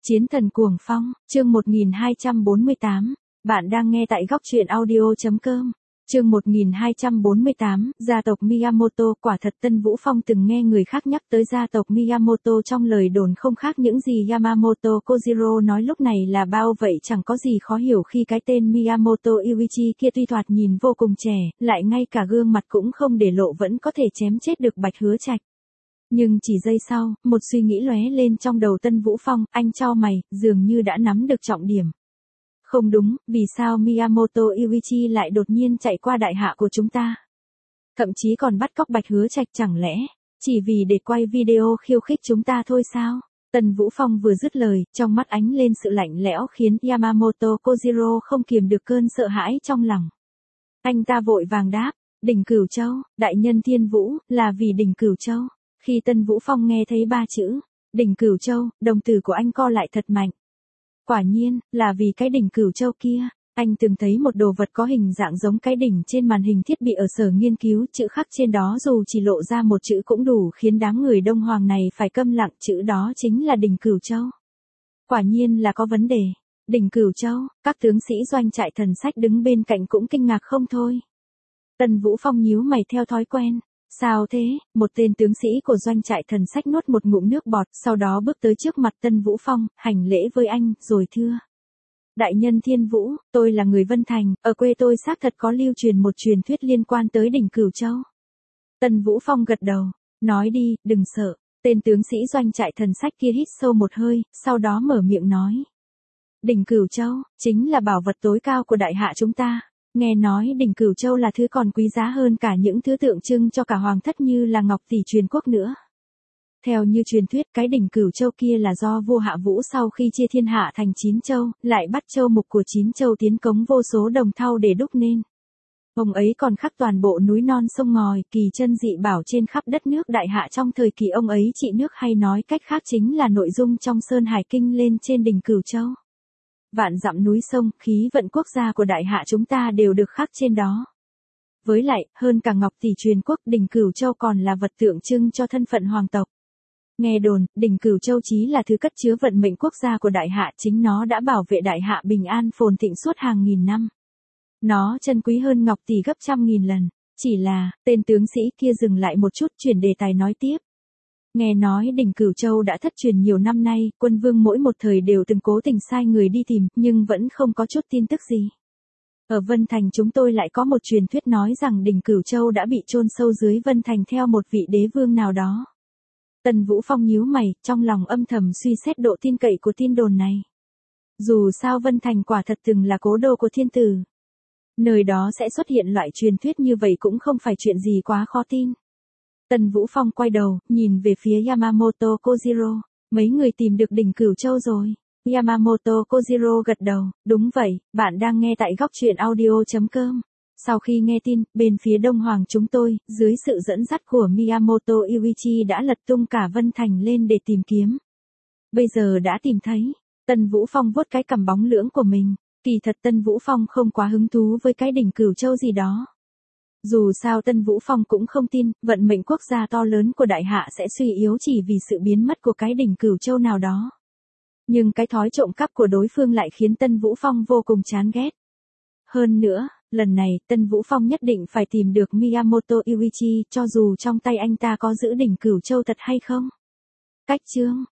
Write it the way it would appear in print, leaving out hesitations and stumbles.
Chiến thần cuồng phong, chương 1248. Bạn đang nghe tại góc truyện audio.com. Chương 1248, gia tộc Miyamoto. Quả thật Tân Vũ Phong từng nghe người khác nhắc tới gia tộc Miyamoto trong lời đồn không khác những gì Yamamoto Kojiro nói lúc này là bao vậy, chẳng có gì khó hiểu khi cái tên Miyamoto Yuichi kia tuy thoạt nhìn vô cùng trẻ, lại ngay cả gương mặt cũng không để lộ vẫn có thể chém chết được Bạch Hứa Trạch. Nhưng chỉ giây sau, một suy nghĩ lóe lên trong đầu Tân Vũ Phong, anh chau mày, dường như đã nắm được trọng điểm. Không đúng, vì sao Miyamoto Yuichi lại đột nhiên chạy qua đại hạ của chúng ta? Thậm chí còn bắt cóc Bạch Hứa Trạch, chẳng lẽ chỉ vì để quay video khiêu khích chúng ta thôi sao? Tân Vũ Phong vừa dứt lời, trong mắt ánh lên sự lạnh lẽo khiến Yamamoto Kojiro không kiềm được cơn sợ hãi trong lòng. Anh ta vội vàng đáp, đỉnh Cửu Châu, đại nhân Thiên Vũ, là vì đỉnh Cửu Châu. Khi Tân Vũ Phong nghe thấy ba chữ đỉnh Cửu Châu, đồng tử của anh co lại thật mạnh. Quả nhiên, là vì cái đỉnh Cửu Châu kia. Anh từng thấy một đồ vật có hình dạng giống cái đỉnh trên màn hình thiết bị ở sở nghiên cứu, chữ khắc trên đó dù chỉ lộ ra một chữ cũng đủ khiến đám người Đông Hoàng này phải câm lặng, chữ đó chính là đỉnh Cửu Châu. Quả nhiên là có vấn đề. Đỉnh Cửu Châu, các tướng sĩ doanh trại thần sách đứng bên cạnh cũng kinh ngạc không thôi. Tân Vũ Phong nhíu mày theo thói quen. Sao thế? Một tên tướng sĩ của doanh trại thần sách nuốt một ngụm nước bọt, sau đó bước tới trước mặt Tân Vũ Phong, hành lễ với anh, rồi thưa. Đại nhân Thiên Vũ, tôi là người Vân Thành, ở quê tôi xác thật có lưu truyền một truyền thuyết liên quan tới đỉnh Cửu Châu. Tân Vũ Phong gật đầu, nói đi, đừng sợ. Tên tướng sĩ doanh trại thần sách kia hít sâu một hơi, sau đó mở miệng nói. Đỉnh Cửu Châu, chính là bảo vật tối cao của đại hạ chúng ta. Nghe nói đỉnh Cửu Châu là thứ còn quý giá hơn cả những thứ tượng trưng cho cả hoàng thất như là ngọc tỷ truyền quốc nữa. Theo như truyền thuyết, cái đỉnh Cửu Châu kia là do vua Hạ Vũ sau khi chia thiên hạ thành 9 châu, lại bắt châu mục của 9 châu tiến cống vô số đồng thau để đúc nên. Ông ấy còn khắc toàn bộ núi non sông ngòi, kỳ chân dị bảo trên khắp đất nước đại hạ trong thời kỳ ông ấy trị nước, hay nói cách khác chính là nội dung trong Sơn Hải Kinh lên trên đỉnh Cửu Châu. Vạn dặm núi sông, khí vận quốc gia của đại hạ chúng ta đều được khắc trên đó. Với lại, hơn cả ngọc tỷ truyền quốc, đỉnh Cửu Châu còn là vật tượng trưng cho thân phận hoàng tộc. Nghe đồn, đỉnh Cửu Châu chí là thứ cất chứa vận mệnh quốc gia của đại hạ, chính nó đã bảo vệ đại hạ bình an phồn thịnh suốt hàng nghìn năm. Nó chân quý hơn ngọc tỷ gấp trăm nghìn lần. Chỉ là, tên tướng sĩ kia dừng lại một chút, chuyển đề tài nói tiếp. Nghe nói đỉnh Cửu Châu đã thất truyền nhiều năm nay, quân vương mỗi một thời đều từng cố tình sai người đi tìm, nhưng vẫn không có chút tin tức gì. Ở Vân Thành chúng tôi lại có một truyền thuyết nói rằng đỉnh Cửu Châu đã bị chôn sâu dưới Vân Thành theo một vị đế vương nào đó. Tân Vũ Phong nhíu mày, trong lòng âm thầm suy xét độ tin cậy của tin đồn này. Dù sao Vân Thành quả thật từng là cố đô của thiên tử. Nơi đó sẽ xuất hiện loại truyền thuyết như vậy cũng không phải chuyện gì quá khó tin. Tân Vũ Phong quay đầu, nhìn về phía Yamamoto Kojiro. Mấy người tìm được đỉnh Cửu Châu rồi. Yamamoto Kojiro gật đầu, đúng vậy, bạn đang nghe tại góc truyện audio.com. Sau khi nghe tin, bên phía Đông Hoàng chúng tôi, dưới sự dẫn dắt của Miyamoto Yuichi đã lật tung cả Vân Thành lên để tìm kiếm. Bây giờ đã tìm thấy. Tân Vũ Phong vuốt cái cằm bóng lưỡng của mình. Kỳ thật Tân Vũ Phong không quá hứng thú với cái đỉnh Cửu Châu gì đó. Dù sao Tân Vũ Phong cũng không tin, vận mệnh quốc gia to lớn của đại hạ sẽ suy yếu chỉ vì sự biến mất của cái đỉnh Cửu Châu nào đó. Nhưng cái thói trộm cắp của đối phương lại khiến Tân Vũ Phong vô cùng chán ghét. Hơn nữa, lần này Tân Vũ Phong nhất định phải tìm được Miyamoto Yuichi, cho dù trong tay anh ta có giữ đỉnh Cửu Châu thật hay không. Cách chương